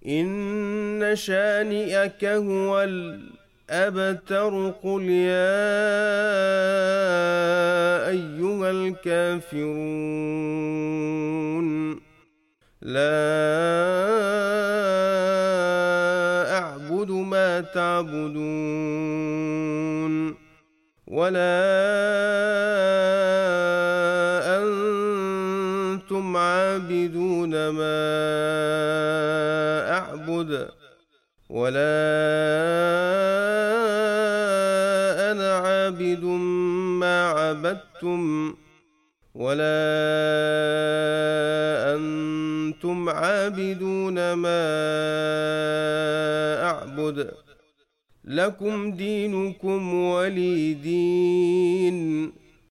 إن شانئك هو الأبتر. قل يا أيها الكافرون لا أعبد ما تعبدون ولا أنتم عابدون ما أعبد ولا أنا عابد ما عبدتم ولا أنتم عابدون ما أعبد لكم دينكم ولي دين.